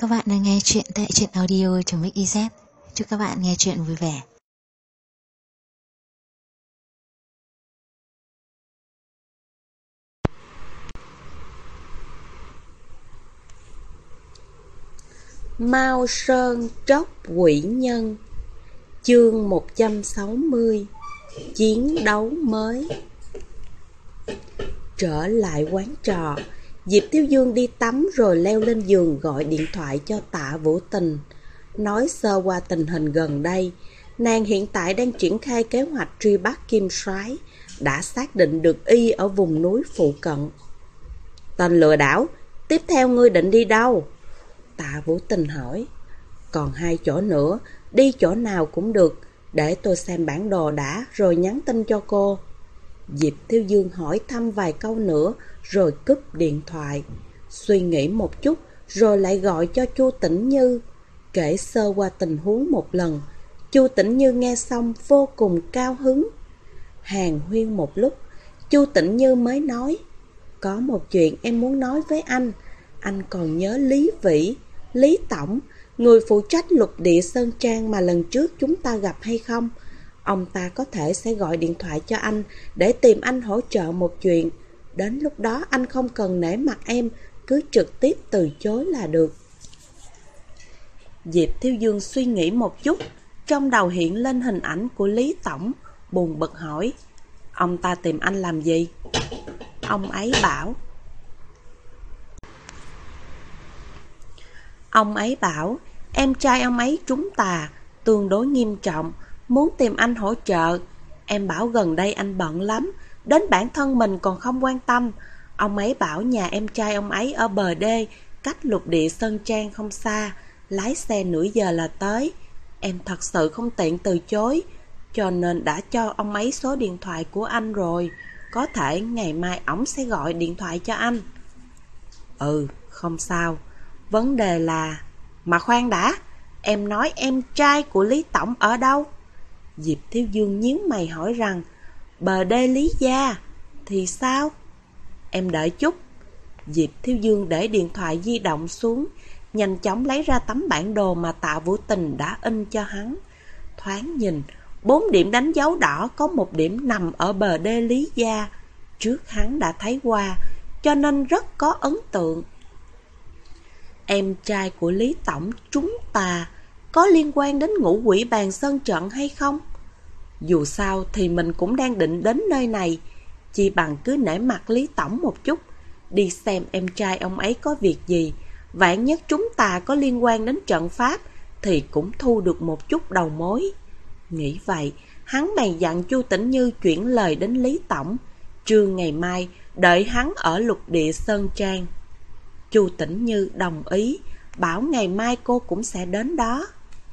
Các bạn đang nghe chuyện tại truyện audio.mix.iz. Chúc các bạn nghe chuyện vui vẻ. Mao Sơn Tróc Quỷ Nhân. Chương 160. Chiến đấu mới. Trở lại quán trò, Diệp Thiếu Dương đi tắm rồi leo lên giường gọi điện thoại cho Tạ Vũ Tình, nói sơ qua tình hình gần đây. Nàng hiện tại đang triển khai kế hoạch truy bắt Kim Soái, đã xác định được y ở vùng núi phụ cận. Tên lừa đảo, tiếp theo ngươi định đi đâu? Tạ Vũ Tình hỏi. Còn 2 chỗ nữa, đi chỗ nào cũng được, để tôi xem bản đồ đã rồi nhắn tin cho cô. Diệp Thiếu Dương hỏi thăm vài câu nữa rồi cúp điện thoại. Suy nghĩ một chút rồi lại gọi cho Chu Tĩnh Như, kể sơ qua tình huống một lần. Chu Tĩnh Như nghe xong vô cùng cao hứng. Hàn huyên một lúc, Chu Tĩnh Như mới nói: có một chuyện em muốn nói với anh. Anh còn nhớ Lý Vĩ, Lý Tổng, người phụ trách Lục Địa Sơn Trang mà lần trước chúng ta gặp hay không? Ông ta có thể sẽ gọi điện thoại cho anh để tìm anh hỗ trợ một chuyện. Đến lúc đó anh không cần nể mặt em, cứ trực tiếp từ chối là được. Diệp Thiếu Dương suy nghĩ một chút, trong đầu hiện lên hình ảnh của Lý Tổng, buồn bực hỏi: ông ta tìm anh làm gì? Ông ấy bảo em trai ông ấy trúng tà, tương đối nghiêm trọng, muốn tìm anh hỗ trợ. Em bảo gần đây anh bận lắm, đến bản thân mình còn không quan tâm. Ông ấy bảo nhà em trai ông ấy ở bờ đê, cách Lục Địa Sơn Trang không xa, lái xe nửa giờ là tới. Em thật sự không tiện từ chối, cho nên đã cho ông ấy số điện thoại của anh rồi. Có thể ngày mai ổng sẽ gọi điện thoại cho anh. Ừ, không sao. Vấn đề là... Mà khoan đã, em nói em trai của Lý Tổng ở đâu? Diệp Thiếu Dương nhíu mày hỏi rằng: bờ đê Lý Gia. Thì sao? Em đợi chút. Diệp Thiếu Dương để điện thoại di động xuống, nhanh chóng lấy ra tấm bản đồ mà Tạ Vũ Tình đã in cho hắn. Thoáng nhìn, 4 điểm đánh dấu đỏ có một điểm nằm ở bờ đê Lý Gia. Trước hắn đã thấy qua, cho nên rất có ấn tượng. Em trai của Lý Tổng trúng tà, có liên quan đến Ngũ Quỷ Bàn Sơn Trận hay không? Dù sao thì mình cũng đang định đến nơi này, chỉ bằng cứ nể mặt Lý Tổng một chút, đi xem em trai ông ấy có việc gì. Vạn nhất trúng tà có liên quan đến trận pháp thì cũng thu được một chút đầu mối. Nghĩ vậy, hắn bèn dặn Chu Tĩnh Như chuyển lời đến Lý Tổng, trưa ngày mai đợi hắn ở Lục Địa Sơn Trang. Chu Tĩnh Như đồng ý, bảo ngày mai cô cũng sẽ đến đó.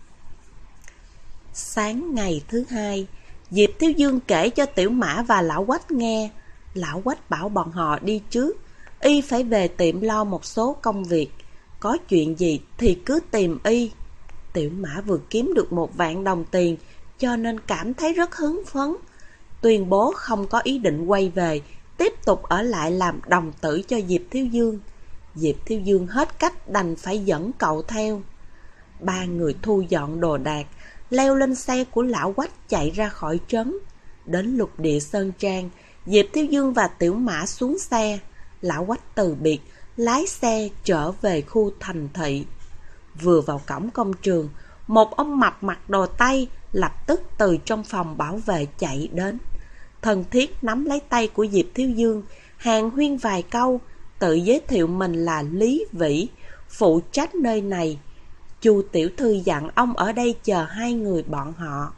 Sáng ngày thứ 2, Diệp Thiếu Dương kể cho Tiểu Mã và Lão Quách nghe. Lão Quách bảo bọn họ đi trước, y phải về tiệm lo một số công việc, có chuyện gì thì cứ tìm y. Tiểu Mã vừa kiếm được 1 vạn đồng tiền, cho nên cảm thấy rất hứng phấn, tuyên bố không có ý định quay về, tiếp tục ở lại làm đồng tử cho Diệp Thiếu Dương. Diệp Thiếu Dương hết cách đành phải dẫn cậu theo. 3 người thu dọn đồ đạc, leo lên xe của Lão Quách chạy ra khỏi trấn. Đến Lục Địa Sơn Trang, Diệp Thiếu Dương và Tiểu Mã xuống xe. Lão Quách từ biệt, lái xe trở về khu thành thị. Vừa vào cổng công trường, một ông mập mặc đồ Tây lập tức từ trong phòng bảo vệ chạy đến, thân thiết nắm lấy tay của Diệp Thiếu Dương, hàn huyên vài câu, tự giới thiệu mình là Lý Vĩ, phụ trách nơi này. Chu tiểu thư dặn ông ở đây chờ 2 người bọn họ.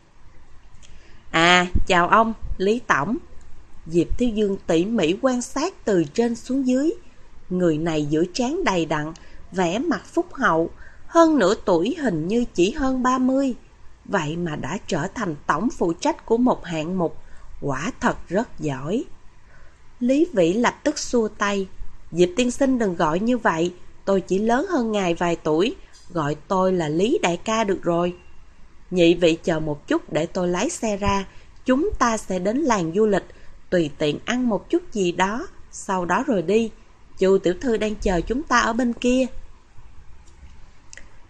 À, chào ông, Lý Tổng. Diệp Thiếu Dương tỉ mỉ quan sát từ trên xuống dưới. Người này giữa trán đầy đặn, vẻ mặt phúc hậu, hơn nửa tuổi, hình như chỉ hơn 30. Vậy mà đã trở thành tổng phụ trách của một hạng mục, quả thật rất giỏi. Lý Vĩ lập tức xua tay: Diệp tiên sinh đừng gọi như vậy, tôi chỉ lớn hơn ngài vài tuổi, gọi tôi là Lý đại ca được rồi. Nhị vị chờ một chút để tôi lái xe ra, chúng ta sẽ đến làng du lịch, tùy tiện ăn một chút gì đó, sau đó rồi đi. Chu tiểu thư đang chờ chúng ta ở bên kia.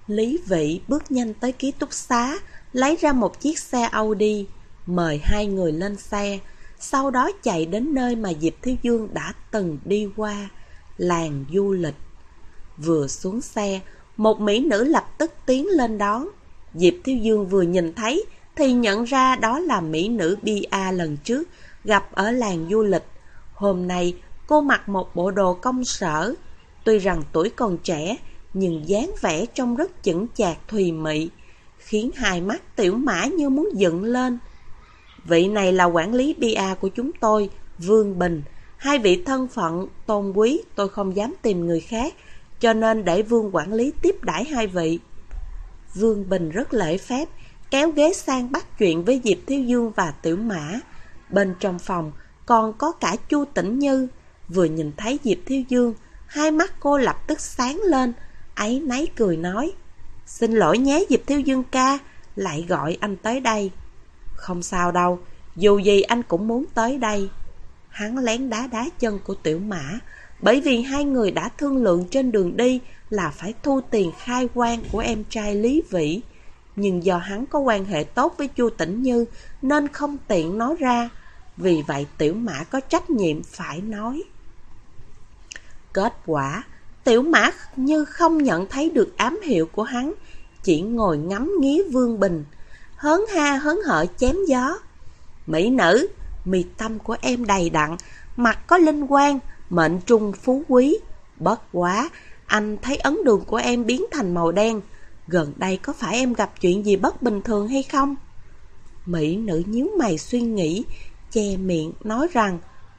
Lý Vị bước nhanh tới ký túc xá, lấy ra một chiếc xe Audi, mời hai người lên xe, sau đó chạy đến nơi mà Diệp Thiếu Dương đã từng đi qua, làng du lịch. Vừa xuống xe, một mỹ nữ lập tức tiến lên đón. Diệp Thiếu Dương vừa nhìn thấy thì nhận ra đó là mỹ nữ Bia lần trước gặp ở làng du lịch. Hôm nay cô mặc một bộ đồ công sở, tuy rằng tuổi còn trẻ nhưng dáng vẻ trông rất chững chạc thùy mị, khiến hai mắt Tiểu Mã như muốn dựng lên. Vị này là quản lý Bia của chúng tôi, Vương Bình. Hai vị thân phận tôn quý, tôi không dám tìm người khác, cho nên để Vương quản lý tiếp đãi hai vị. Vương Bình rất lễ phép, kéo ghế sang bắt chuyện với Diệp Thiếu Dương và Tiểu Mã. Bên trong phòng còn có cả Chu Tĩnh Như. Vừa nhìn thấy Diệp Thiếu Dương, hai mắt cô lập tức sáng lên, áy náy cười nói: "Xin lỗi nhé Diệp Thiếu Dương ca, lại gọi anh tới đây." "Không sao đâu, dù gì anh cũng muốn tới đây." Hắn lén đá đá chân của Tiểu Mã, bởi vì hai người đã thương lượng trên đường đi là phải thu tiền khai quan của em trai Lý Vĩ. Nhưng do hắn có quan hệ tốt với Chu Tĩnh Như nên không tiện nói ra, vì vậy Tiểu Mã có trách nhiệm phải nói. Kết quả, Tiểu Mã như không nhận thấy được ám hiệu của hắn, chỉ ngồi ngắm nghía Vương Bình, hớn ha hớn hở chém gió. "Mỹ nữ, mi tâm của em đầy đặn, mặt có linh quang, mệnh trung phú quý. Bất quá, anh thấy ấn đường của em biến thành màu đen. Gần đây có phải em gặp chuyện gì bất bình thường hay không?" Mỹ nữ nhíu mày suy nghĩ, che miệng nói rằng: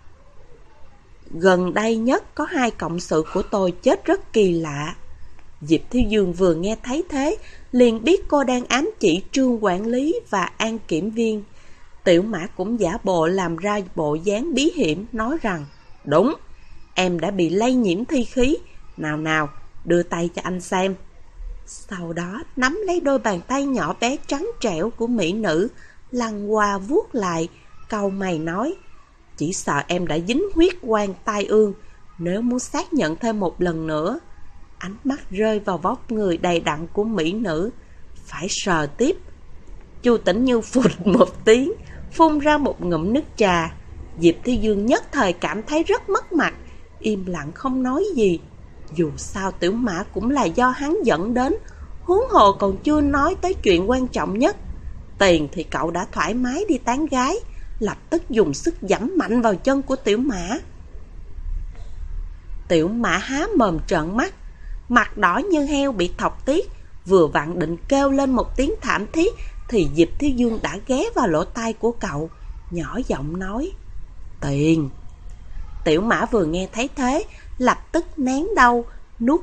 "Gần đây nhất có hai cộng sự của tôi chết rất kỳ lạ." Diệp Thiếu Dương vừa nghe thấy thế, liền biết cô đang ám chỉ Trương quản lý và An kiểm viên. Tiểu Mã cũng giả bộ làm ra bộ dáng bí hiểm, nói rằng: "Đúng, em đã bị lây nhiễm thi khí. Nào nào, đưa tay cho anh xem." Sau đó nắm lấy đôi bàn tay nhỏ bé trắng trẻo của mỹ nữ, lăn qua vuốt lại, cau mày nói: "Chỉ sợ em đã dính huyết quan tai ương. Nếu muốn xác nhận thêm một lần nữa." Ánh mắt rơi vào vóc người đầy đặn của mỹ nữ. "Phải sờ tiếp." Chu Tĩnh Như phụt một tiếng, phun ra một ngụm nước trà. Diệp Thiếu Dương nhất thời cảm thấy rất mất mặt, im lặng không nói gì. Dù sao Tiểu Mã cũng là do hắn dẫn đến, huống hồ còn chưa nói tới chuyện quan trọng nhất. Tiền thì cậu đã thoải mái đi tán gái, lập tức dùng sức giẫm mạnh vào chân của Tiểu Mã. Tiểu Mã há mồm trợn mắt, mặt đỏ như heo bị thọc tiết, vừa vặn định kêu lên một tiếng thảm thiết thì Diệp Thiếu Dương đã ghé vào lỗ tai của cậu, nhỏ giọng nói: "Tiền." Tiểu Mã vừa nghe thấy thế, lập tức nén đau, nuốt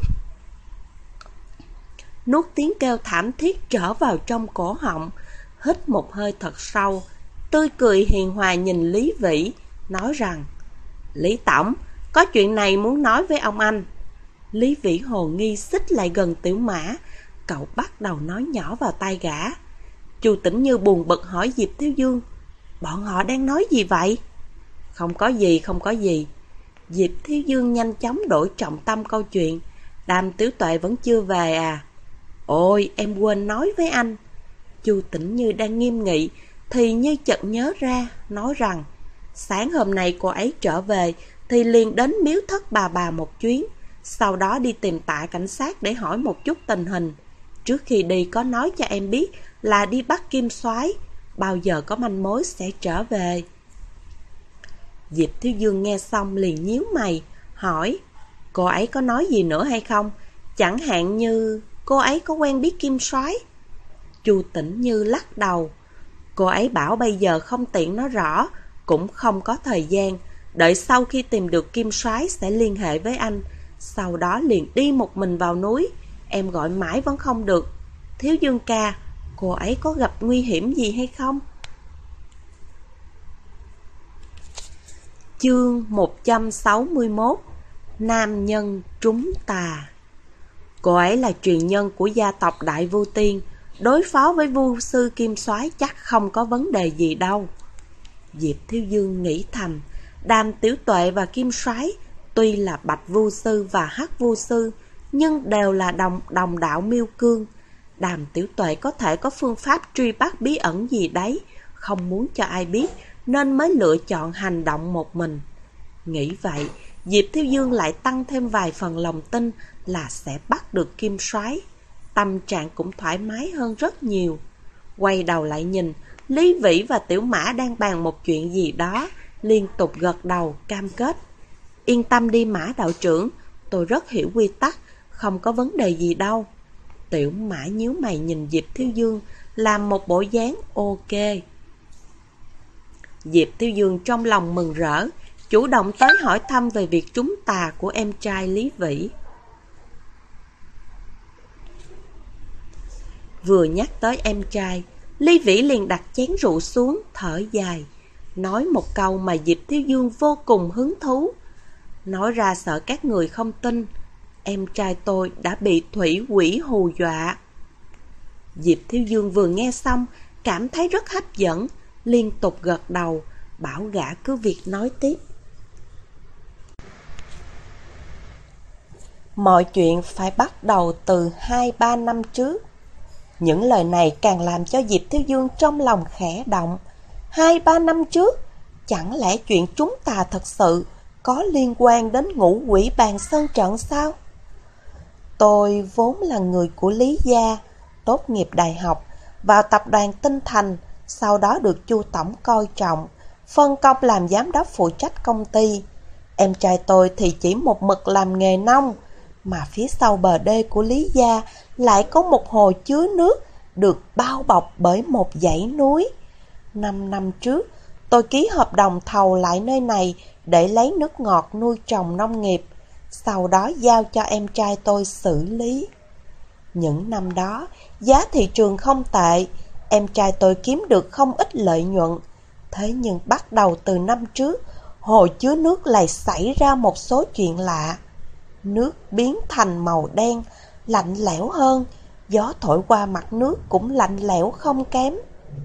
tiếng kêu thảm thiết trở vào trong cổ họng, hít một hơi thật sâu, tươi cười hiền hòa nhìn Lý Vĩ, nói rằng: "Lý Tổng, có chuyện này muốn nói với ông anh." Lý Vĩ hồ nghi xích lại gần Tiểu Mã, cậu bắt đầu nói nhỏ vào tai gã. Chu Tĩnh Như buồn bực hỏi Diệp Thiếu Dương: "Bọn họ đang nói gì vậy?" Không có gì. Diệp Thiếu Dương nhanh chóng đổi trọng tâm câu chuyện: "Đàm Tiểu Tuệ vẫn chưa về à?" "Ôi, em quên nói với anh." Chu Tĩnh Như đang nghiêm nghị thì như chợt nhớ ra, nói rằng: "Sáng hôm nay cô ấy trở về thì liền đến miếu thất bà một chuyến, sau đó đi tìm Tạ cảnh sát để hỏi một chút tình hình. Trước khi đi có nói cho em biết là đi bắt Kim Soái, bao giờ có manh mối sẽ trở về." Diệp Thiếu Dương nghe xong liền nhíu mày, hỏi: "Cô ấy có nói gì nữa hay không? Chẳng hạn như cô ấy có quen biết Kim Soái?" Chu Tĩnh Như lắc đầu: "Cô ấy bảo bây giờ không tiện nói rõ, cũng không có thời gian, đợi sau khi tìm được Kim Soái sẽ liên hệ với anh, sau đó liền đi một mình vào núi. Em gọi mãi vẫn không được. Thiếu Dương ca, cô ấy có gặp nguy hiểm gì hay không?" Chương 161: Nam nhân trúng tà. Cô ấy là truyền nhân của gia tộc Đại Vu Tiên, đối phó với Vu sư Kim Soái chắc không có vấn đề gì đâu. Diệp Thiếu Dương nghĩ thầm, Đàm Tiểu Tuệ và Kim Soái tuy là Bạch Vu sư và Hắc Vu sư, nhưng đều là đồng đạo miêu cương. Đàm Tiểu Tuệ có thể có phương pháp truy bắt bí ẩn gì đấy, không muốn cho ai biết, nên mới lựa chọn hành động một mình. Nghĩ vậy, Diệp Thiếu Dương lại tăng thêm vài phần lòng tin là sẽ bắt được Kim Soái. Tâm trạng cũng thoải mái hơn rất nhiều. Quay đầu lại nhìn, Lý Vĩ và Tiểu Mã đang bàn một chuyện gì đó, liên tục gật đầu, cam kết. Yên tâm đi Mã đạo trưởng, tôi rất hiểu quy tắc, không có vấn đề gì đâu. Tiểu Mã nhíu mày nhìn Diệp Thiếu Dương, làm một bộ dáng ok. Diệp Thiếu Dương trong lòng mừng rỡ, chủ động tới hỏi thăm về việc trúng tà của em trai Lý Vĩ. Vừa nhắc tới em trai, Lý Vĩ liền đặt chén rượu xuống, thở dài, nói một câu mà Diệp Thiếu Dương vô cùng hứng thú. Nói ra sợ các người không tin, em trai tôi đã bị thủy quỷ hù dọa. Diệp Thiếu Dương vừa nghe xong, cảm thấy rất hấp dẫn, liên tục gật đầu, bảo gã cứ việc nói tiếp. Mọi chuyện phải bắt đầu từ 2-3 năm trước. Những lời này càng làm cho Diệp Thiếu Dương trong lòng khẽ động. 2-3 năm trước, chẳng lẽ chuyện chúng ta thật sự có liên quan đến ngũ quỷ bàn sơn trận sao? Tôi vốn là người của Lý gia, tốt nghiệp đại học, vào tập đoàn Tinh Thành, sau đó được Chu tổng coi trọng, phân công làm giám đốc phụ trách công ty. Em trai tôi thì chỉ một mực làm nghề nông, mà phía sau bờ đê của Lý gia lại có một hồ chứa nước được bao bọc bởi một dãy núi. 5 năm trước, tôi ký hợp đồng thầu lại nơi này để lấy nước ngọt nuôi trồng nông nghiệp, sau đó giao cho em trai tôi xử lý. Những năm đó, giá thị trường không tệ, em trai tôi kiếm được không ít lợi nhuận. Thế nhưng bắt đầu từ năm trước, hồ chứa nước lại xảy ra một số chuyện lạ. Nước biến thành màu đen, lạnh lẽo hơn, gió thổi qua mặt nước cũng lạnh lẽo không kém.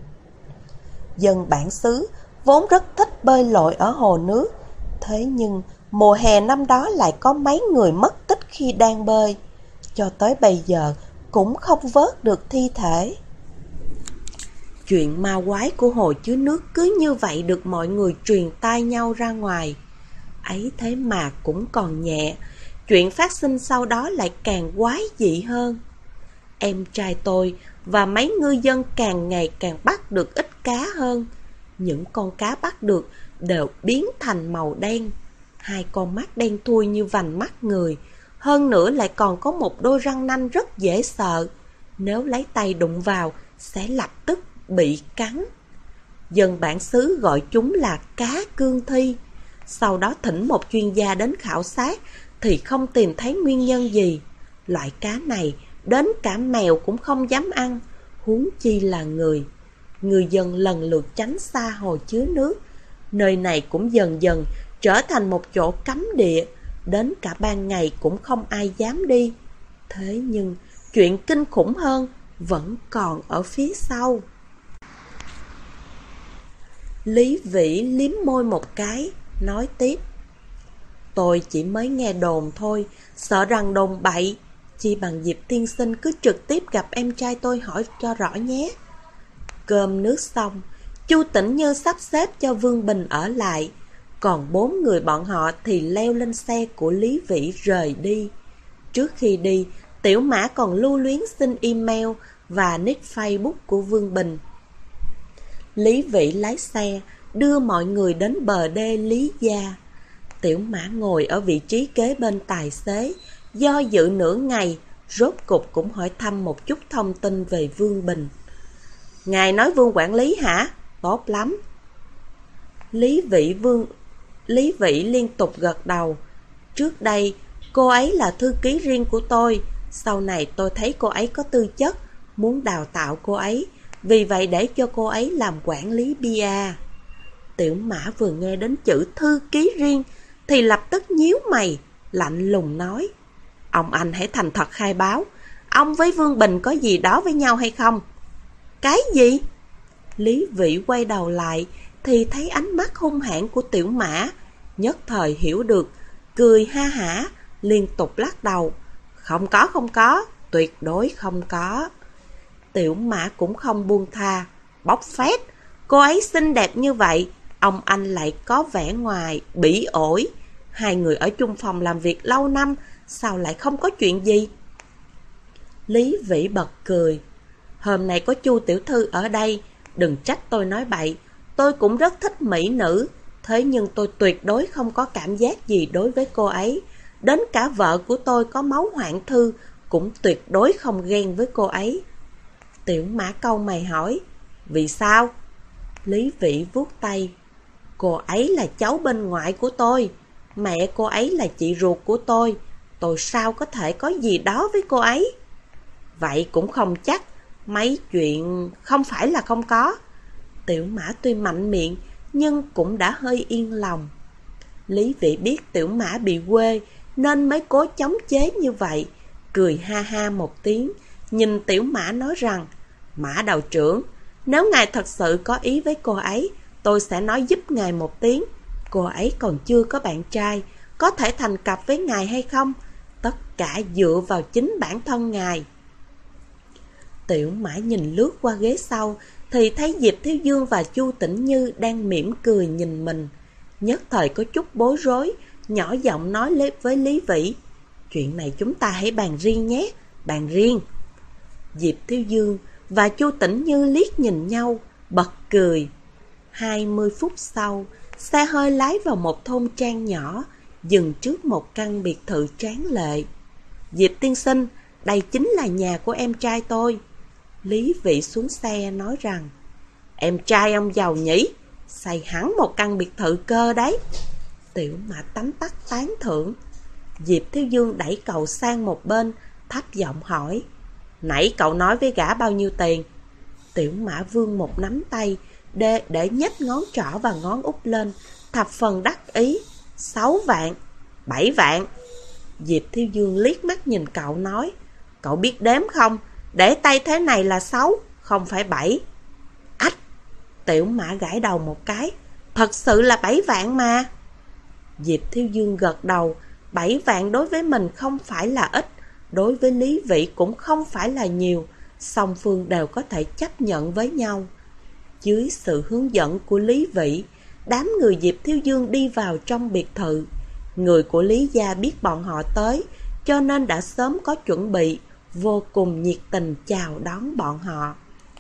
Dân bản xứ vốn rất thích bơi lội ở hồ nước, thế nhưng mùa hè năm đó lại có mấy người mất tích khi đang bơi. Cho tới bây giờ cũng không vớt được thi thể. Chuyện ma quái của hồ chứa nước cứ như vậy được mọi người truyền tai nhau ra ngoài. Ấy thế mà cũng còn nhẹ, chuyện phát sinh sau đó lại càng quái dị hơn. Em trai tôi và mấy ngư dân càng ngày càng bắt được ít cá hơn. Những con cá bắt được đều biến thành màu đen. 2 con mắt đen thui như vành mắt người. Hơn nữa lại còn có một đôi răng nanh rất dễ sợ. Nếu lấy tay đụng vào sẽ lập tức bị cắn. Dân bản xứ gọi chúng là cá cương thi. Sau đó thỉnh một chuyên gia đến khảo sát thì không tìm thấy nguyên nhân gì. Loại cá này đến cả mèo cũng không dám ăn, huống chi là người. Người dân lần lượt tránh xa hồ chứa nước. Nơi này cũng dần dần trở thành một chỗ cấm địa, đến cả ban ngày cũng không ai dám đi. Thế nhưng chuyện kinh khủng hơn vẫn còn ở phía sau. Lý Vĩ liếm môi một cái, nói tiếp. Tôi chỉ mới nghe đồn thôi, sợ rằng đồn bậy. Chi bằng Diệp tiên sinh cứ trực tiếp gặp em trai tôi hỏi cho rõ nhé. Cơm nước xong, Chu Tĩnh Như sắp xếp cho Vương Bình ở lại. Còn 4 người bọn họ thì leo lên xe của Lý Vĩ rời đi. Trước khi đi, Tiểu Mã còn lưu luyến xin email và nick Facebook của Vương Bình. Lý Vĩ lái xe đưa mọi người đến bờ đê Lý gia. Tiểu Mã ngồi ở vị trí kế bên tài xế, do dự nửa ngày, rốt cục cũng hỏi thăm một chút thông tin về Vương Bình. Ngài nói Vương quản lý hả? Tốt lắm. Lý Vĩ liên tục gật đầu. Trước đây, cô ấy là thư ký riêng của tôi. Sau này tôi thấy cô ấy có tư chất, muốn đào tạo cô ấy, vì vậy để cho cô ấy làm quản lý bia. Tiểu Mã vừa nghe đến chữ thư ký riêng thì lập tức nhíu mày, lạnh lùng nói. Ông anh hãy thành thật khai báo, ông với Vương Bình có gì đó với nhau hay không? Cái gì? Lý Vĩ quay đầu lại thì thấy ánh mắt hung hãn của Tiểu Mã, nhất thời hiểu được, cười ha hả, liên tục lắc đầu. Không có, tuyệt đối không có. Tiểu Mã cũng không buông tha. Bóc phét, cô ấy xinh đẹp như vậy, ông anh lại có vẻ ngoài bỉ ổi. Hai người ở chung phòng làm việc lâu năm, sao lại không có chuyện gì? Lý Vĩ bật cười. Hôm nay có Chu tiểu thư ở đây, đừng trách tôi nói bậy. Tôi cũng rất thích mỹ nữ, thế nhưng tôi tuyệt đối không có cảm giác gì đối với cô ấy. Đến cả vợ của tôi có máu hoạn thư cũng tuyệt đối không ghen với cô ấy. Tiểu Mã cau mày hỏi, vì sao? Lý Vĩ vuốt tay. Cô ấy là cháu bên ngoại của tôi, mẹ cô ấy là chị ruột của tôi sao có thể có gì đó với cô ấy? Vậy cũng không chắc, mấy chuyện không phải là không có. Tiểu Mã tuy mạnh miệng nhưng cũng đã hơi yên lòng. Lý Vĩ biết Tiểu Mã bị quê nên mới cố chống chế như vậy, cười ha ha một tiếng, nhìn Tiểu Mã nói rằng, Mã đạo trưởng, nếu ngài thật sự có ý với cô ấy, tôi sẽ nói giúp ngài một tiếng. Cô ấy còn chưa có bạn trai, có thể thành cặp với ngài hay không? Tất cả dựa vào chính bản thân ngài. Tiểu Mã nhìn lướt qua ghế sau, thì thấy Diệp Thiếu Dương và Chu Tĩnh Như đang mỉm cười nhìn mình. Nhất thời có chút bối rối, nhỏ giọng nói với Lý Vĩ, chuyện này chúng ta hãy bàn riêng nhé, bàn riêng. Diệp Thiếu Dương và Chu Tĩnh Như liếc nhìn nhau, bật cười. 20 phút sau, xe hơi lái vào một thôn trang nhỏ, dừng trước một căn biệt thự tráng lệ. Diệp tiên sinh, đây chính là nhà của em trai tôi. Lý Vĩ xuống xe nói rằng, em trai ông giàu nhỉ, xây hẳn một căn biệt thự cơ đấy. Tiểu Mã tấm tắc tán thưởng. Diệp Thiếu Dương đẩy cậu sang một bên, thấp giọng hỏi, nãy cậu nói với gã bao nhiêu tiền? Tiểu Mã vươn một nắm tay, để nhếch ngón trỏ và ngón út lên, thập phần đắc ý. 6 vạn, 7 vạn. Diệp Thiếu Dương liếc mắt nhìn cậu nói, cậu biết đếm không? Để tay thế này là 6, không phải 7. Ách! Tiểu Mã gãi đầu một cái, thật sự là 7 vạn mà. Diệp Thiếu Dương gật đầu, 7 vạn đối với mình không phải là ít, đối với Lý Vĩ cũng không phải là nhiều, song phương đều có thể chấp nhận với nhau. Dưới sự hướng dẫn của Lý Vĩ, đám người Diệp Thiếu Dương đi vào trong biệt thự. Người của Lý gia biết bọn họ tới, cho nên đã sớm có chuẩn bị, vô cùng nhiệt tình chào đón bọn họ.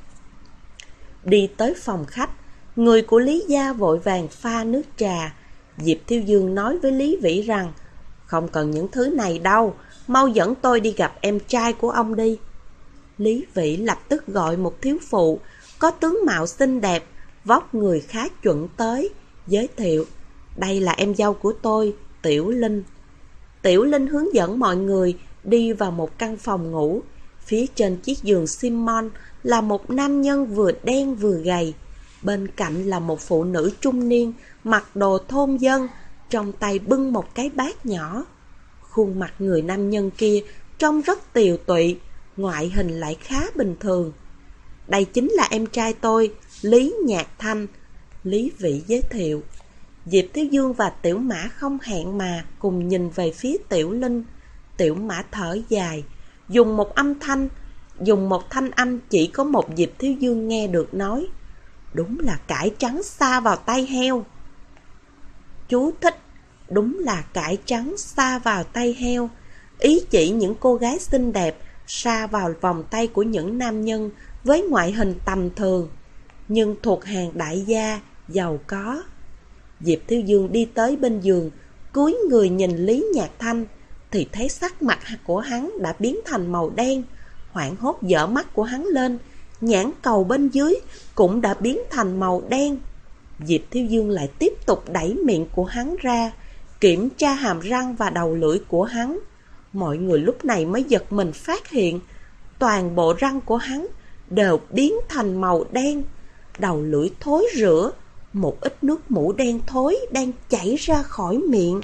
Đi tới phòng khách, người của Lý gia vội vàng pha nước trà. Diệp Thiếu Dương nói với Lý Vĩ rằng, không cần những thứ này đâu, mau dẫn tôi đi gặp em trai của ông đi. Lý Vĩ lập tức gọi một thiếu phụ, có tướng mạo xinh đẹp, vóc người khá chuẩn tới, giới thiệu, đây là em dâu của tôi, Tiểu Linh. Tiểu Linh hướng dẫn mọi người đi vào một căn phòng ngủ. Phía trên chiếc giường xi măng là một nam nhân vừa đen vừa gầy. Bên cạnh là một phụ nữ trung niên, mặc đồ thôn dân, trong tay bưng một cái bát nhỏ. Khuôn mặt người nam nhân kia trông rất tiều tụy, ngoại hình lại khá bình thường. Đây chính là em trai tôi, Lý Nhạc Thanh. Lý Vĩ giới thiệu. Diệp Thiếu Dương và Tiểu Mã không hẹn mà cùng nhìn về phía Tiểu Linh. Tiểu Mã thở dài, dùng một thanh âm chỉ có một Diệp Thiếu Dương nghe được nói, đúng là cải trắng sa vào tay heo. Chú thích, đúng là cải trắng sa vào tay heo, ý chỉ những cô gái xinh đẹp sa vào vòng tay của những nam nhân với ngoại hình tầm thường, nhưng thuộc hàng đại gia, giàu có. Diệp Thiếu Dương đi tới bên giường, cúi người nhìn Lý Nhạc Thanh, thì thấy sắc mặt của hắn đã biến thành màu đen. Hoảng hốt giở mắt của hắn lên, nhãn cầu bên dưới cũng đã biến thành màu đen. Diệp Thiếu Dương lại tiếp tục đẩy miệng của hắn ra, kiểm tra hàm răng và đầu lưỡi của hắn. Mọi người lúc này mới giật mình phát hiện, toàn bộ răng của hắn đều biến thành màu đen, đầu lưỡi thối rữa, một ít nước mủ đen thối đang chảy ra khỏi miệng.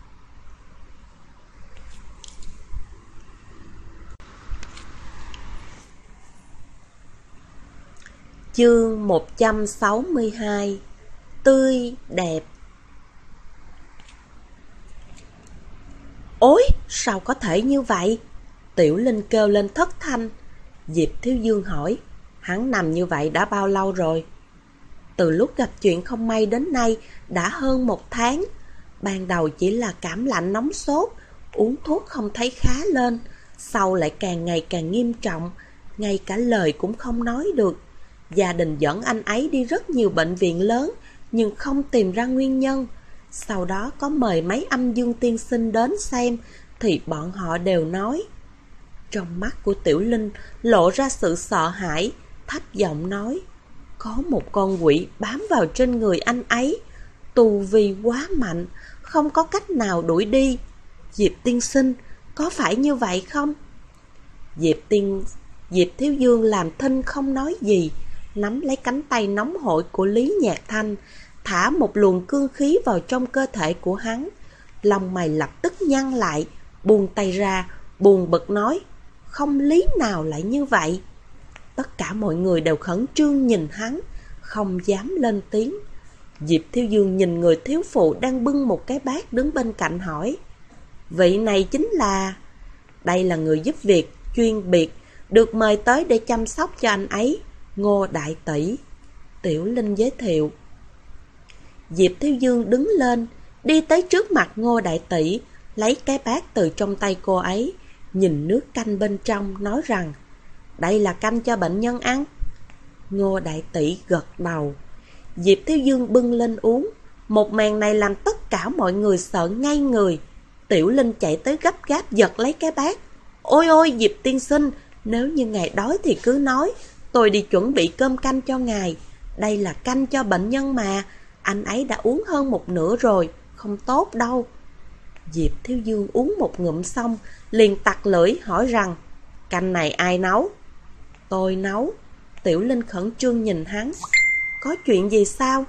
Chương 162. Tươi đẹp. Ôi, sao có thể như vậy? Tiểu Linh kêu lên thất thanh. Diệp Thiếu Dương hỏi, hắn nằm như vậy đã bao lâu rồi? Từ lúc gặp chuyện không may đến nay đã hơn 1 tháng. Ban đầu chỉ là cảm lạnh nóng sốt, uống thuốc không thấy khá lên, sau lại càng ngày càng nghiêm trọng, ngay cả lời cũng không nói được. Gia đình dẫn anh ấy đi rất nhiều bệnh viện lớn, nhưng không tìm ra nguyên nhân. Sau đó có mời mấy âm dương tiên sinh đến xem, thì bọn họ đều nói. Trong mắt của Tiểu Linh lộ ra sự sợ hãi, thấp giọng nói, có một con quỷ bám vào trên người anh ấy, tu vi quá mạnh, không có cách nào đuổi đi. Diệp tiên sinh, có phải như vậy không? Diệp Thiếu Dương làm thinh không nói gì, nắm lấy cánh tay nóng hổi của Lý Nhạc Thanh, thả một luồng cương khí vào trong cơ thể của hắn. Lông mày lập tức nhăn lại, buông tay ra, buồn bực nói, không lý nào lại như vậy. Tất cả mọi người đều khẩn trương nhìn hắn, không dám lên tiếng. Diệp Thiếu Dương nhìn người thiếu phụ đang bưng một cái bát đứng bên cạnh hỏi, vị này chính là... Đây là người giúp việc chuyên biệt, được mời tới để chăm sóc cho anh ấy, Ngô đại tỷ. Tiểu Linh giới thiệu. Diệp Thiếu Dương đứng lên, đi tới trước mặt Ngô đại tỷ, lấy cái bát từ trong tay cô ấy, nhìn nước canh bên trong, nói rằng, đây là canh cho bệnh nhân ăn. Ngô đại tỷ gật đầu. Diệp Thiếu Dương bưng lên uống. Một màn này làm tất cả mọi người sợ ngay người. Tiểu Linh chạy tới gấp gáp giật lấy cái bát. Ôi ôi Diệp tiên sinh, nếu như ngài đói thì cứ nói, tôi đi chuẩn bị cơm canh cho ngài. Đây là canh cho bệnh nhân mà, anh ấy đã uống hơn 1/2 rồi, không tốt đâu. Diệp Thiếu Dương uống một ngụm xong, liền tặc lưỡi hỏi rằng, canh này ai nấu? Tôi nấu. Tiểu Linh khẩn trương nhìn hắn. Có chuyện gì sao?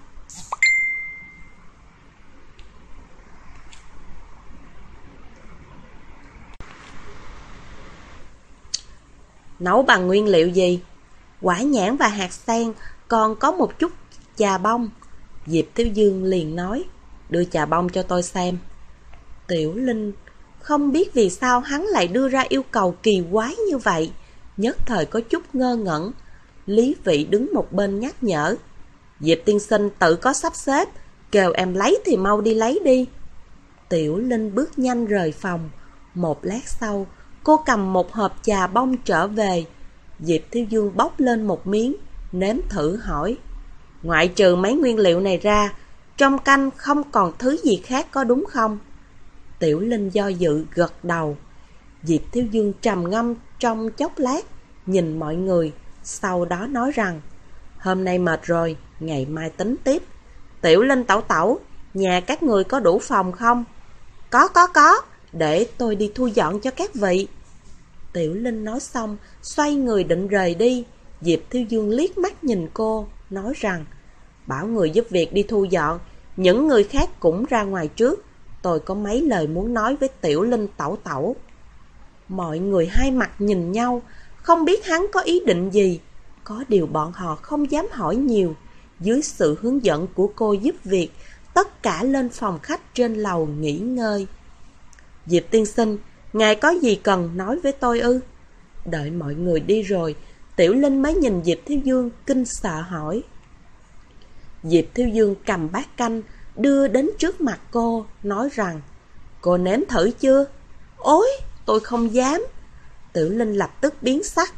Nấu bằng nguyên liệu gì? Quả nhãn và hạt sen, còn có một chút chà bông. Diệp Thiếu Dương liền nói, đưa chà bông cho tôi xem. Tiểu Linh không biết vì sao hắn lại đưa ra yêu cầu kỳ quái như vậy, nhất thời có chút ngơ ngẩn. Lý Vị đứng một bên nhắc nhở, Diệp tiên sinh tự có sắp xếp, kêu em lấy thì mau đi lấy đi. Tiểu Linh bước nhanh rời phòng. Một lát sau, cô cầm một hộp trà bông trở về. Diệp Thiếu Dương bóc lên một miếng, nếm thử hỏi, ngoại trừ mấy nguyên liệu này ra, trong canh không còn thứ gì khác có đúng không? Tiểu Linh do dự gật đầu. Diệp Thiếu Dương trầm ngâm trong chốc lát, nhìn mọi người, sau đó nói rằng, hôm nay mệt rồi, ngày mai tính tiếp. Tiểu Linh tẩu tẩu, nhà các người có đủ phòng không? Có, để tôi đi thu dọn cho các vị. Tiểu Linh nói xong, xoay người định rời đi. Diệp Thiếu Dương liếc mắt nhìn cô, nói rằng, bảo người giúp việc đi thu dọn, những người khác cũng ra ngoài trước. Tôi có mấy lời muốn nói với Tiểu Linh tẩu tẩu. Mọi người hai mặt nhìn nhau, không biết hắn có ý định gì. Có điều bọn họ không dám hỏi nhiều. Dưới sự hướng dẫn của cô giúp việc, tất cả lên phòng khách trên lầu nghỉ ngơi. Diệp tiên sinh, ngài có gì cần nói với tôi ư? Đợi mọi người đi rồi, Tiểu Linh mới nhìn Diệp Thiếu Dương kinh sợ hỏi. Diệp Thiếu Dương cầm bát canh, đưa đến trước mặt cô, nói rằng, cô nếm thử chưa? Ôi, tôi không dám. Tiểu Linh lập tức biến sắc.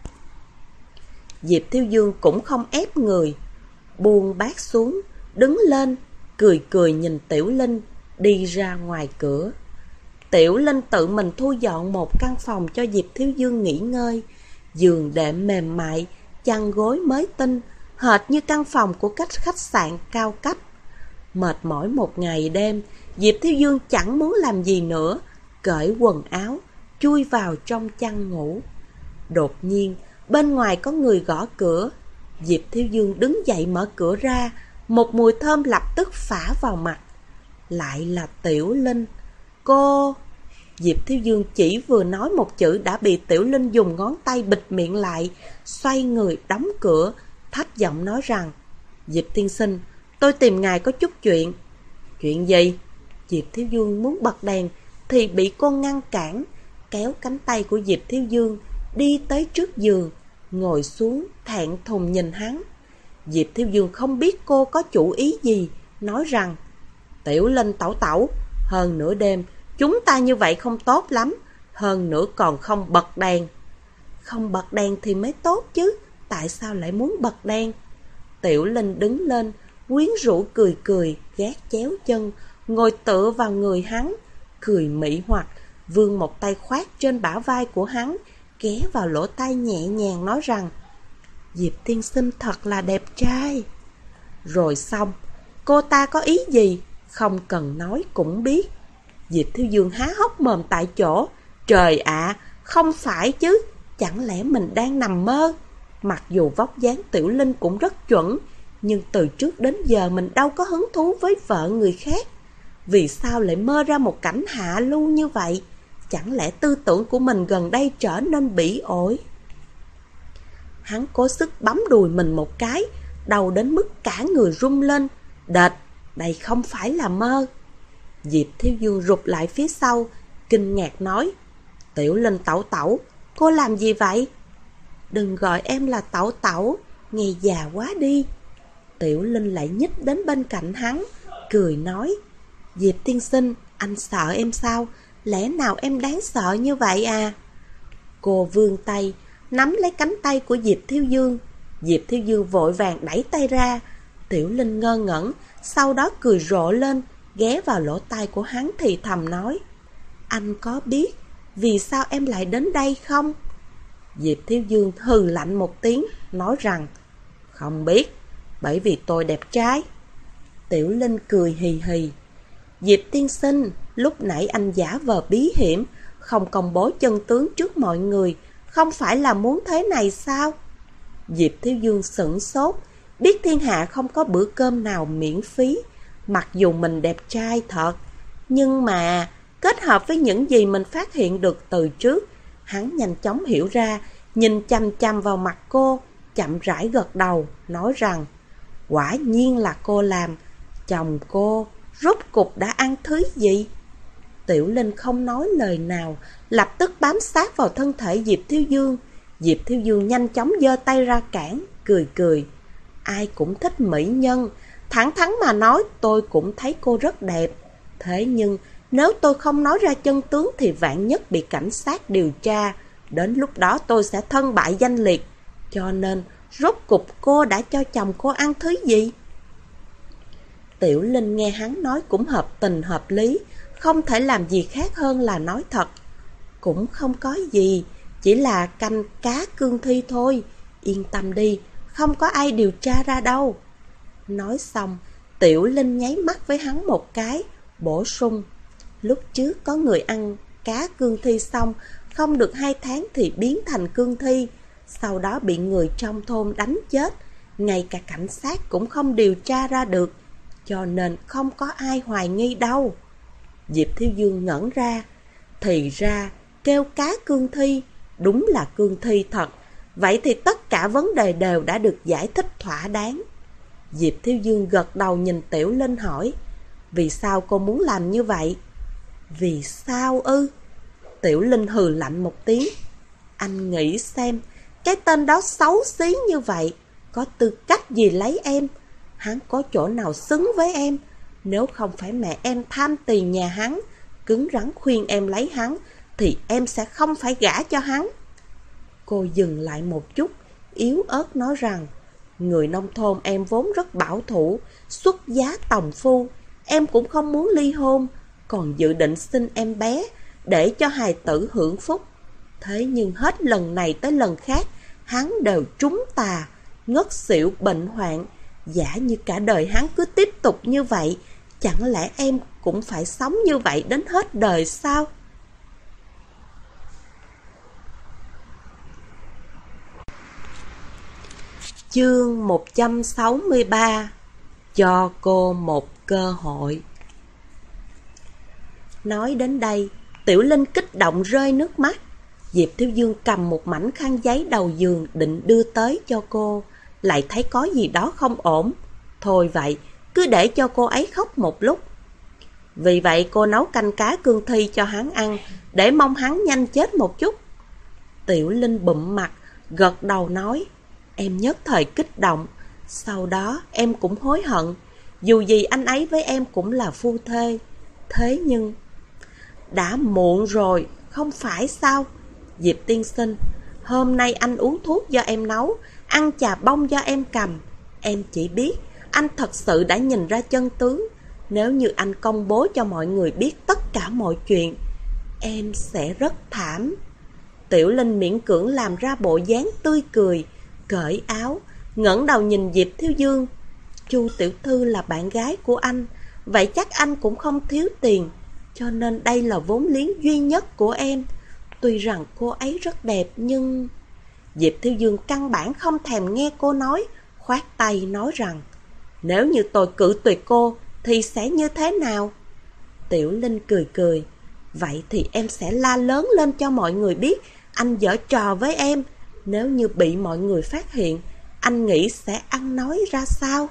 Diệp Thiếu Dương cũng không ép người, buông bát xuống, đứng lên, cười cười nhìn Tiểu Linh, đi ra ngoài cửa. Tiểu Linh tự mình thu dọn một căn phòng cho Diệp Thiếu Dương nghỉ ngơi. Giường đệm mềm mại, chăn gối mới tinh, hệt như căn phòng của các khách sạn cao cấp. Mệt mỏi một ngày đêm, Diệp Thiếu Dương chẳng muốn làm gì nữa, cởi quần áo, chui vào trong chăn ngủ. Đột nhiên, bên ngoài có người gõ cửa. Diệp Thiếu Dương đứng dậy mở cửa ra, một mùi thơm lập tức phả vào mặt. Lại là Tiểu Linh. Cô... Diệp Thiếu Dương chỉ vừa nói một chữ đã bị Tiểu Linh dùng ngón tay bịt miệng lại, xoay người đóng cửa, thấp giọng nói rằng, Diệp tiên sinh, tôi tìm ngài có chút chuyện. Chuyện gì? Diệp Thiếu Dương muốn bật đèn thì bị cô ngăn cản. kéo cánh tay của Diệp Thiếu Dương đi tới trước giường, ngồi xuống thẹn thùng nhìn hắn. Diệp Thiếu Dương không biết cô có chủ ý gì, nói rằng: Tiểu Linh tẩu tẩu, hơn nửa đêm, chúng ta như vậy không tốt lắm, hơn nữa còn không bật đèn. Không bật đèn thì mới tốt chứ, tại sao lại muốn bật đèn? Tiểu Linh đứng lên, quyến rũ cười cười, gác chéo chân, ngồi tựa vào người hắn, cười mị hoặc, vươn một tay khoác trên bả vai của hắn, ghé vào lỗ tai nhẹ nhàng nói rằng: Diệp tiên sinh thật là đẹp trai. Rồi xong, cô ta có ý gì, không cần nói cũng biết. Diệp Thiếu Dương há hốc mồm tại chỗ. Trời ạ, không phải chứ, chẳng lẽ mình đang nằm mơ? Mặc dù vóc dáng Tiểu Linh cũng rất chuẩn, nhưng từ trước đến giờ mình đâu có hứng thú với vợ người khác. Vì sao lại mơ ra một cảnh hạ lưu như vậy? Chẳng lẽ tư tưởng của mình gần đây trở nên bỉ ổi? Hắn cố sức bấm đùi mình một cái, đau đến mức cả người rung lên. Đệt, đây không phải là mơ. Diệp Thiếu Dương rụt lại phía sau, kinh ngạc nói: Tiểu Linh tẩu tẩu, cô làm gì vậy? Đừng gọi em là tẩu tẩu, nghe già quá đi. Tiểu Linh lại nhích đến bên cạnh hắn, cười nói: Diệp tiên sinh, anh sợ em sao? Lẽ nào em đáng sợ như vậy à? Cô vươn tay, nắm lấy cánh tay của Diệp Thiếu Dương. Diệp Thiếu Dương vội vàng đẩy tay ra. Tiểu Linh ngơ ngẩn, sau đó cười rộ lên, ghé vào lỗ tai của hắn thì thầm nói: Anh có biết vì sao em lại đến đây không? Diệp Thiếu Dương hừ lạnh một tiếng, nói rằng: Không biết, bởi vì tôi đẹp trai. Tiểu Linh cười hì hì: Diệp tiên sinh, lúc nãy anh giả vờ bí hiểm, không công bố chân tướng trước mọi người, không phải là muốn thế này sao? Diệp Thiếu Dương sửng sốt, biết thiên hạ không có bữa cơm nào miễn phí. Mặc dù mình đẹp trai thật, nhưng mà kết hợp với những gì mình phát hiện được từ trước, hắn nhanh chóng hiểu ra, nhìn chăm chăm vào mặt cô, chậm rãi gật đầu, nói rằng: Quả nhiên là cô làm. Chồng cô rốt cục đã ăn thứ gì? Tiểu Linh không nói lời nào, lập tức bám sát vào thân thể Diệp Thiếu Dương. Diệp Thiếu Dương nhanh chóng giơ tay ra cản, cười cười: Ai cũng thích mỹ nhân, thẳng thắn mà nói, tôi cũng thấy cô rất đẹp. Thế nhưng nếu tôi không nói ra chân tướng thì vạn nhất bị cảnh sát điều tra, đến lúc đó tôi sẽ thân bại danh liệt. Cho nên rốt cục cô đã cho chồng cô ăn thứ gì? Tiểu Linh nghe hắn nói cũng hợp tình hợp lý, không thể làm gì khác hơn là nói thật: Cũng không có gì, chỉ là canh cá cương thi thôi. Yên tâm đi, không có ai điều tra ra đâu. Nói xong, Tiểu Linh nháy mắt với hắn một cái, bổ sung: Lúc trước có người ăn cá cương thi xong, không được 2 tháng thì biến thành cương thi, sau đó bị người trong thôn đánh chết. Ngay cả cảnh sát cũng không điều tra ra được, cho nên không có ai hoài nghi đâu. Diệp Thiếu Dương ngẩn ra. Thì ra kêu cá cương thi, đúng là cương thi thật. Vậy thì tất cả vấn đề đều đã được giải thích thỏa đáng. Diệp Thiếu Dương gật đầu nhìn Tiểu Linh hỏi: Vì sao cô muốn làm như vậy? Vì sao ư? Tiểu Linh hừ lạnh một tiếng: Anh nghĩ xem, cái tên đó xấu xí như vậy, có tư cách gì lấy em? Hắn có chỗ nào xứng với em? Nếu không phải mẹ em tham tiền nhà hắn, cứng rắn khuyên em lấy hắn, thì em sẽ không phải gả cho hắn. Cô dừng lại một chút, yếu ớt nói rằng: Người nông thôn em vốn rất bảo thủ, xuất giá tòng phu, em cũng không muốn ly hôn, còn dự định sinh em bé để cho hài tử hưởng phúc. Thế nhưng hết lần này tới lần khác, hắn đều trúng tà, ngất xỉu bệnh hoạn. Giả như cả đời hắn cứ tiếp tục như vậy, chẳng lẽ em cũng phải sống như vậy đến hết đời sao? Chương 163: Cho cô một cơ hội. Nói đến đây, Tiểu Linh kích động rơi nước mắt. Diệp Thiếu Dương cầm một mảnh khăn giấy đầu giường định đưa tới cho cô, lại thấy có gì đó không ổn. Thôi vậy, cứ để cho cô ấy khóc một lúc. Vì vậy cô nấu canh cá cương thi cho hắn ăn, để mong hắn nhanh chết một chút. Tiểu Linh bụm mặt, gật đầu nói, em nhất thời kích động, sau đó em cũng hối hận. Dù gì anh ấy với em cũng là phu thê. Thế nhưng đã muộn rồi, không phải sao? Diệp tiên sinh, hôm nay anh uống thuốc do em nấu, ăn trà bông do em cầm. Em chỉ biết anh thật sự đã nhìn ra chân tướng. Nếu như anh công bố cho mọi người biết tất cả mọi chuyện, em sẽ rất thảm. Tiểu Linh miễn cưỡng làm ra bộ dáng tươi cười, cởi áo, ngẩng đầu nhìn Diệp Thiếu Dương. Chu tiểu thư là bạn gái của anh, vậy chắc anh cũng không thiếu tiền, cho nên đây là vốn liếng duy nhất của em. Tuy rằng cô ấy rất đẹp nhưng... Diệp Thiếu Dương căn bản không thèm nghe cô nói, khoát tay nói rằng, nếu như tôi cự tuyệt cô thì sẽ như thế nào? Tiểu Linh cười cười, vậy thì em sẽ la lớn lên cho mọi người biết anh giở trò với em. Nếu như bị mọi người phát hiện, anh nghĩ sẽ ăn nói ra sao?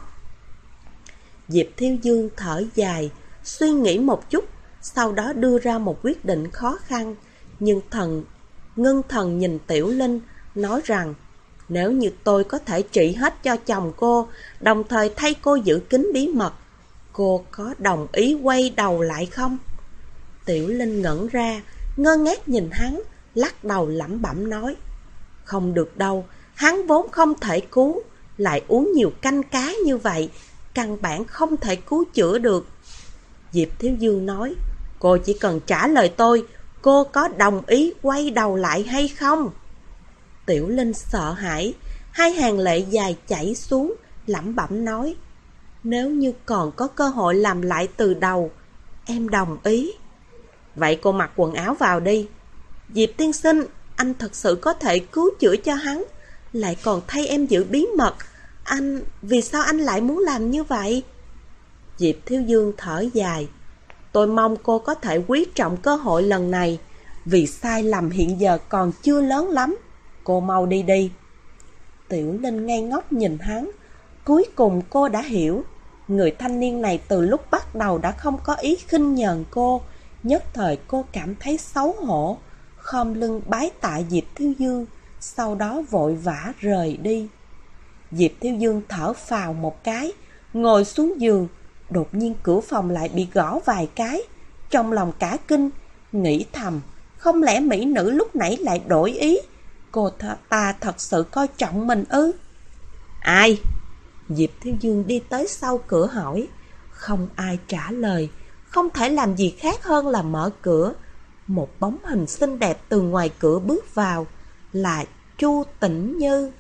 Diệp Thiếu Dương thở dài, suy nghĩ một chút, sau đó đưa ra một quyết định khó khăn, nhưng ngưng thần nhìn Tiểu Linh, nói rằng, nếu như tôi có thể trị hết cho chồng cô, đồng thời thay cô giữ kín bí mật, cô có đồng ý quay đầu lại không? Tiểu Linh ngẩn ra, ngơ ngác nhìn hắn, lắc đầu lẩm bẩm nói, không được đâu, hắn vốn không thể cứu, lại uống nhiều canh cá như vậy, căn bản không thể cứu chữa được. Diệp Thiếu Dương nói, cô chỉ cần trả lời tôi, cô có đồng ý quay đầu lại hay không? Tiểu Linh sợ hãi, hai hàng lệ dài chảy xuống, lẩm bẩm nói, nếu như còn có cơ hội làm lại từ đầu, em đồng ý. Vậy cô mặc quần áo vào đi. Diệp tiên sinh, anh thật sự có thể cứu chữa cho hắn, lại còn thay em giữ bí mật. Vì sao anh lại muốn làm như vậy? Diệp Thiếu Dương thở dài, tôi mong cô có thể quý trọng cơ hội lần này, vì sai lầm hiện giờ còn chưa lớn lắm. Cô mau đi đi. Tiểu Linh ngây ngốc nhìn hắn, cuối cùng cô đã hiểu, người thanh niên này từ lúc bắt đầu đã không có ý khinh nhờn cô. Nhất thời cô cảm thấy xấu hổ, khom lưng bái tạ Diệp Thiếu Dương, sau đó vội vã rời đi. Diệp Thiếu Dương thở phào một cái, ngồi xuống giường, đột nhiên cửa phòng lại bị gõ vài cái. Trong lòng cả kinh, nghĩ thầm, không lẽ mỹ nữ lúc nãy lại đổi ý? Cô ta thật sự coi trọng mình ư? Ai? Diệp Thiếu Dương đi tới sau cửa hỏi. Không ai trả lời, không thể làm gì khác hơn là mở cửa. Một bóng hình xinh đẹp từ ngoài cửa bước vào, là Chu Tĩnh Như.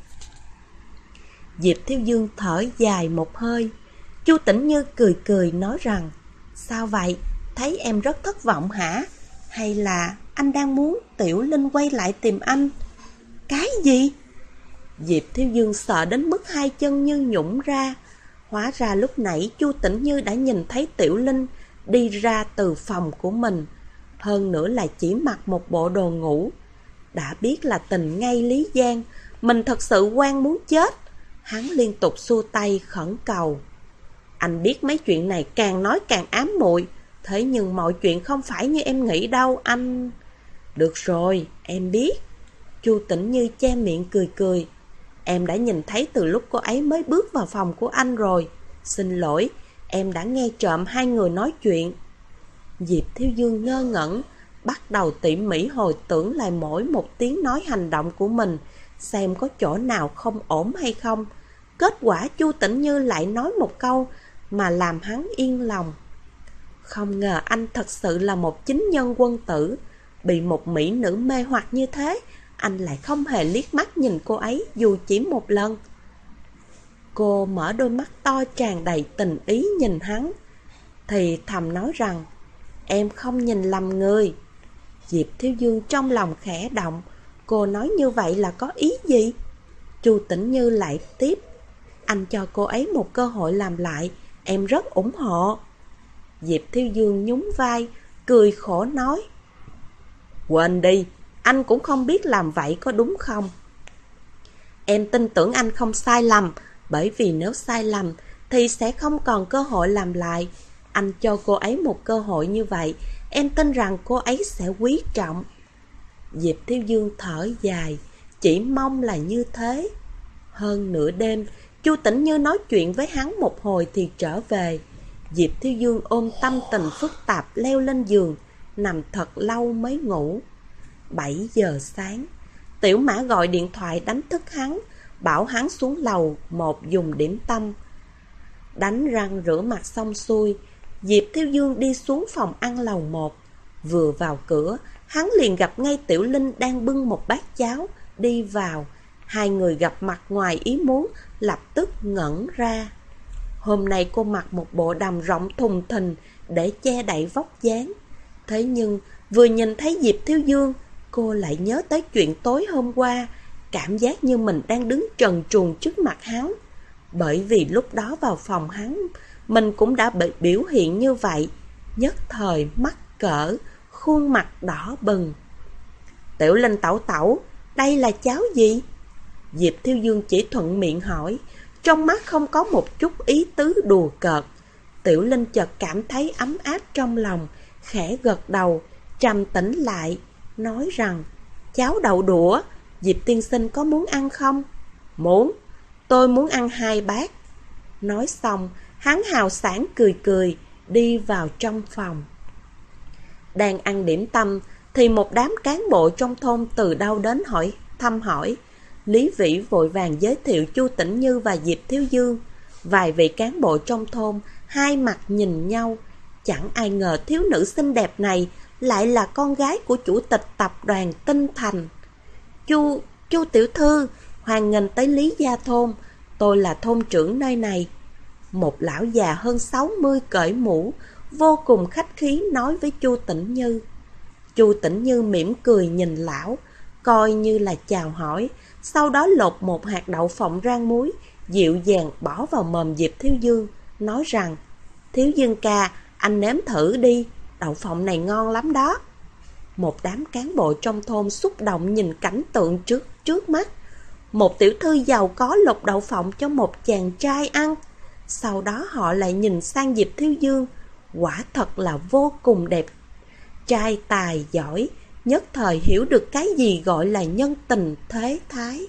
Diệp Thiếu Dương thở dài một hơi. Chu Tĩnh Như cười cười nói rằng, sao vậy? Thấy em rất thất vọng hả? Hay là anh đang muốn Tiểu Linh quay lại tìm anh? Cái gì? Diệp Thiếu Dương sợ đến mức hai chân như nhũn ra. Hóa ra lúc nãy Chu Tĩnh Như đã nhìn thấy Tiểu Linh đi ra từ phòng của mình, hơn nữa là chỉ mặc một bộ đồ ngủ. Đã biết là tình ngay Lý Giang, mình thật sự oan muốn chết. Hắn liên tục xua tay khẩn cầu, anh biết mấy chuyện này càng nói càng ám muội, thế nhưng mọi chuyện không phải như em nghĩ đâu anh. Được rồi, em biết. Chu Tĩnh Như che miệng cười cười, em đã nhìn thấy từ lúc cô ấy mới bước vào phòng của anh rồi. Xin lỗi, em đã nghe trộm hai người nói chuyện. Diệp Thiếu Dương ngơ ngẩn, bắt đầu tỉ mỉ hồi tưởng lại mỗi một tiếng nói hành động của mình, xem có chỗ nào không ổn hay không. Kết quả Chu Tĩnh Như lại nói một câu mà làm hắn yên lòng. Không ngờ anh thật sự là một chính nhân quân tử. Bị một mỹ nữ mê hoặc như thế, anh lại không hề liếc mắt nhìn cô ấy dù chỉ một lần. Cô mở đôi mắt to tràn đầy tình ý nhìn hắn, thì thầm nói rằng, em không nhìn lầm người. Diệp Thiếu Dương trong lòng khẽ động, cô nói như vậy là có ý gì? Chu Tĩnh Như lại tiếp, anh cho cô ấy một cơ hội làm lại, em rất ủng hộ. Diệp Thiếu Dương nhún vai, cười khổ nói, quên đi, anh cũng không biết làm vậy có đúng không? Em tin tưởng anh không sai lầm, bởi vì nếu sai lầm thì sẽ không còn cơ hội làm lại. Anh cho cô ấy một cơ hội như vậy, em tin rằng cô ấy sẽ quý trọng. Diệp Thiếu Dương thở dài, chỉ mong là như thế. Hơn nửa đêm, Chu Tĩnh Như nói chuyện với hắn một hồi thì trở về. Diệp Thiếu Dương ôm tâm tình phức tạp leo lên giường, nằm thật lâu mới ngủ. 7 giờ sáng, Tiểu Mã gọi điện thoại đánh thức hắn, bảo hắn xuống lầu 1 dùng điểm tâm. Đánh răng rửa mặt xong xuôi, Diệp Thiếu Dương đi xuống phòng ăn lầu 1. Vừa vào cửa, hắn liền gặp ngay Tiểu Linh đang bưng một bát cháo đi vào. Hai người gặp mặt ngoài ý muốn, lập tức ngẩn ra. Hôm nay cô mặc một bộ đầm rộng thùng thình để che đậy vóc dáng. Thế nhưng vừa nhìn thấy Diệp Thiếu Dương, cô lại nhớ tới chuyện tối hôm qua, cảm giác như mình đang đứng trần truồng trước mặt hắn. Bởi vì lúc đó vào phòng hắn, mình cũng đã bị biểu hiện như vậy, nhất thời mắc cỡ, khuôn mặt đỏ bừng. Tiểu Linh tẩu tẩu, đây là cháo gì? Diệp Thiếu Dương chỉ thuận miệng hỏi, trong mắt không có một chút ý tứ đùa cợt. Tiểu Linh chợt cảm thấy ấm áp trong lòng, khẽ gật đầu, trầm tĩnh lại, nói rằng, cháo đậu đũa, Diệp tiên sinh có muốn ăn không? Muốn, tôi muốn ăn 2 bát. Nói xong, hắn hào sảng cười cười, đi vào trong phòng. Đang ăn điểm tâm, thì một đám cán bộ trong thôn từ đâu đến thăm hỏi. Lý Vĩ vội vàng giới thiệu Chu Tĩnh Như và Diệp Thiếu Dương. Vài vị cán bộ trong thôn hai mặt nhìn nhau, chẳng ai ngờ thiếu nữ xinh đẹp này lại là con gái của chủ tịch tập đoàn Tinh Thành. Chu tiểu thư, hoan nghênh tới Lý Gia thôn, tôi là thôn trưởng nơi này. Một lão già hơn 60 cởi mũ, vô cùng khách khí nói với Chu Tĩnh Như. Chu Tĩnh Như mỉm cười nhìn lão, coi như là chào hỏi, sau đó lột một hạt đậu phộng rang muối, dịu dàng bỏ vào mồm Diệp Thiếu Dương, nói rằng, Thiếu Dương ca, anh nếm thử đi, đậu phộng này ngon lắm đó. Một đám cán bộ trong thôn xúc động nhìn cảnh tượng trước mắt. Một tiểu thư giàu có lột đậu phộng cho một chàng trai ăn. Sau đó họ lại nhìn sang Diệp Thiếu Dương, quả thật là vô cùng đẹp. Trai tài giỏi, nhất thời hiểu được cái gì gọi là nhân tình thế thái.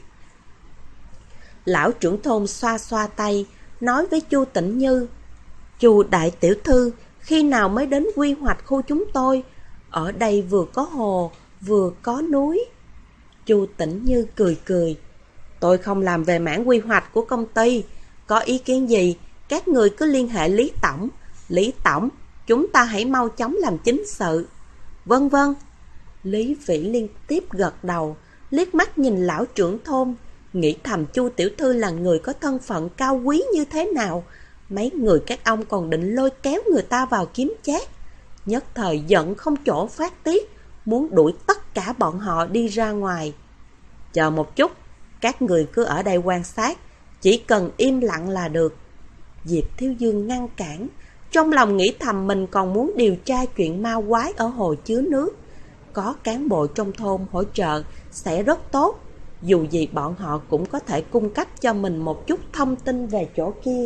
Lão trưởng thôn xoa xoa tay, nói với Chu Tĩnh Như, Chu đại tiểu thư, khi nào mới đến quy hoạch khu chúng tôi? Ở đây vừa có hồ, vừa có núi. Chu Tĩnh Như cười cười, tôi không làm về mảng quy hoạch của công ty, có ý kiến gì, các người cứ liên hệ Lý Tổng. Lý Tổng, chúng ta hãy mau chóng làm chính sự. Vâng vâng. Lý Vĩ liên tiếp gật đầu, liếc mắt nhìn lão trưởng thôn, nghĩ thầm Chu tiểu thư là người có thân phận cao quý như thế nào. Mấy người các ông còn định lôi kéo người ta vào kiếm chác. Nhất thời giận không chỗ phát tiết, muốn đuổi tất cả bọn họ đi ra ngoài. Chờ một chút, các người cứ ở đây quan sát, chỉ cần im lặng là được. Diệp Thiếu Dương ngăn cản, trong lòng nghĩ thầm mình còn muốn điều tra chuyện ma quái ở hồ chứa nước. Có cán bộ trong thôn hỗ trợ sẽ rất tốt, dù gì bọn họ cũng có thể cung cấp cho mình một chút thông tin về chỗ kia.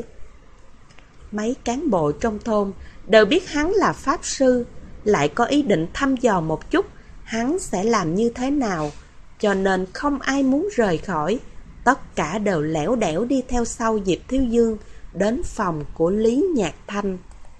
Mấy cán bộ trong thôn đều biết hắn là pháp sư, lại có ý định thăm dò một chút hắn sẽ làm như thế nào, cho nên không ai muốn rời khỏi. Tất cả đều lẻo đẻo đi theo sau Diệp Thiếu Dương đến phòng của Lý Nhạc Thanh.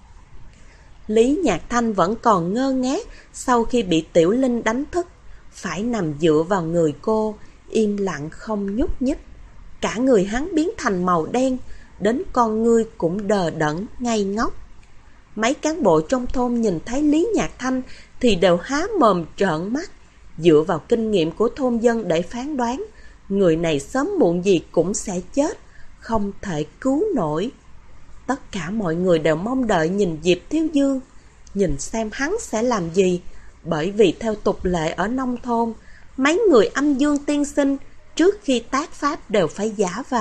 Lý Nhạc Thanh vẫn còn ngơ ngác sau khi bị Tiểu Linh đánh thức, phải nằm dựa vào người cô, im lặng không nhúc nhích. Cả người hắn biến thành màu đen, đến con ngươi cũng đờ đẫn, ngây ngốc. Mấy cán bộ trong thôn nhìn thấy Lý Nhạc Thanh thì đều há mồm trợn mắt, dựa vào kinh nghiệm của thôn dân để phán đoán, người này sớm muộn gì cũng sẽ chết, không thể cứu nổi. Tất cả mọi người đều mong đợi nhìn Diệp Thiếu Dương, nhìn xem hắn sẽ làm gì, bởi vì theo tục lệ ở nông thôn, mấy người âm dương tiên sinh trước khi tác pháp đều phải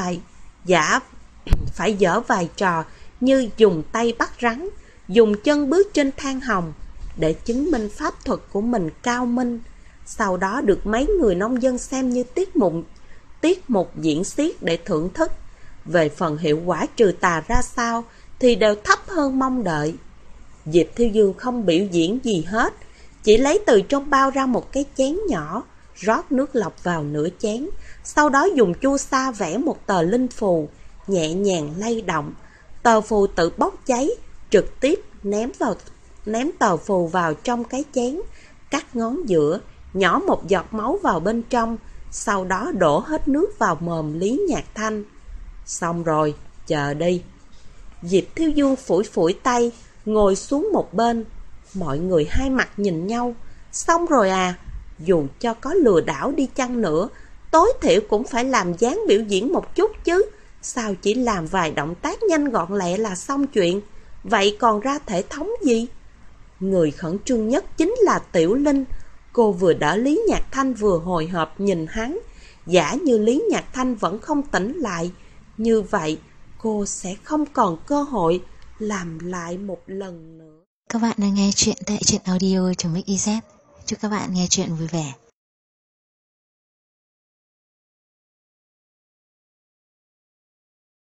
phải dở vài trò như dùng tay bắt rắn, dùng chân bước trên than hồng để chứng minh pháp thuật của mình cao minh, sau đó được mấy người nông dân xem như tiết mục diễn xiết để thưởng thức. Về phần hiệu quả trừ tà ra sao thì đều thấp hơn mong đợi. Diệp Thiêu Dương không biểu diễn gì hết, chỉ lấy từ trong bao ra một cái chén nhỏ, rót nước lọc vào nửa chén, sau đó dùng chu sa vẽ một tờ linh phù, nhẹ nhàng lay động. Tờ phù tự bốc cháy, trực tiếp ném tờ phù vào trong cái chén, cắt ngón giữa, nhỏ một giọt máu vào bên trong, sau đó đổ hết nước vào mồm Lý Nhạc Thanh. Xong rồi, chờ đi. Diệp Thiêu Dương phủi phủi tay, ngồi xuống một bên. Mọi người hai mặt nhìn nhau. Xong rồi à, dù cho có lừa đảo đi chăng nữa, tối thiểu cũng phải làm dáng biểu diễn một chút chứ. Sao chỉ làm vài động tác nhanh gọn lẹ là xong chuyện? Vậy còn ra thể thống gì? Người khẩn trương nhất chính là Tiểu Linh. Cô vừa đỡ Lý Nhạc Thanh vừa hồi hộp nhìn hắn. Giả như Lý Nhạc Thanh vẫn không tỉnh lại, như vậy cô sẽ không còn cơ hội làm lại một lần nữa. Các bạn đang nghe chuyện tại truyện audio.mix.iz. Chúc các bạn nghe chuyện vui vẻ.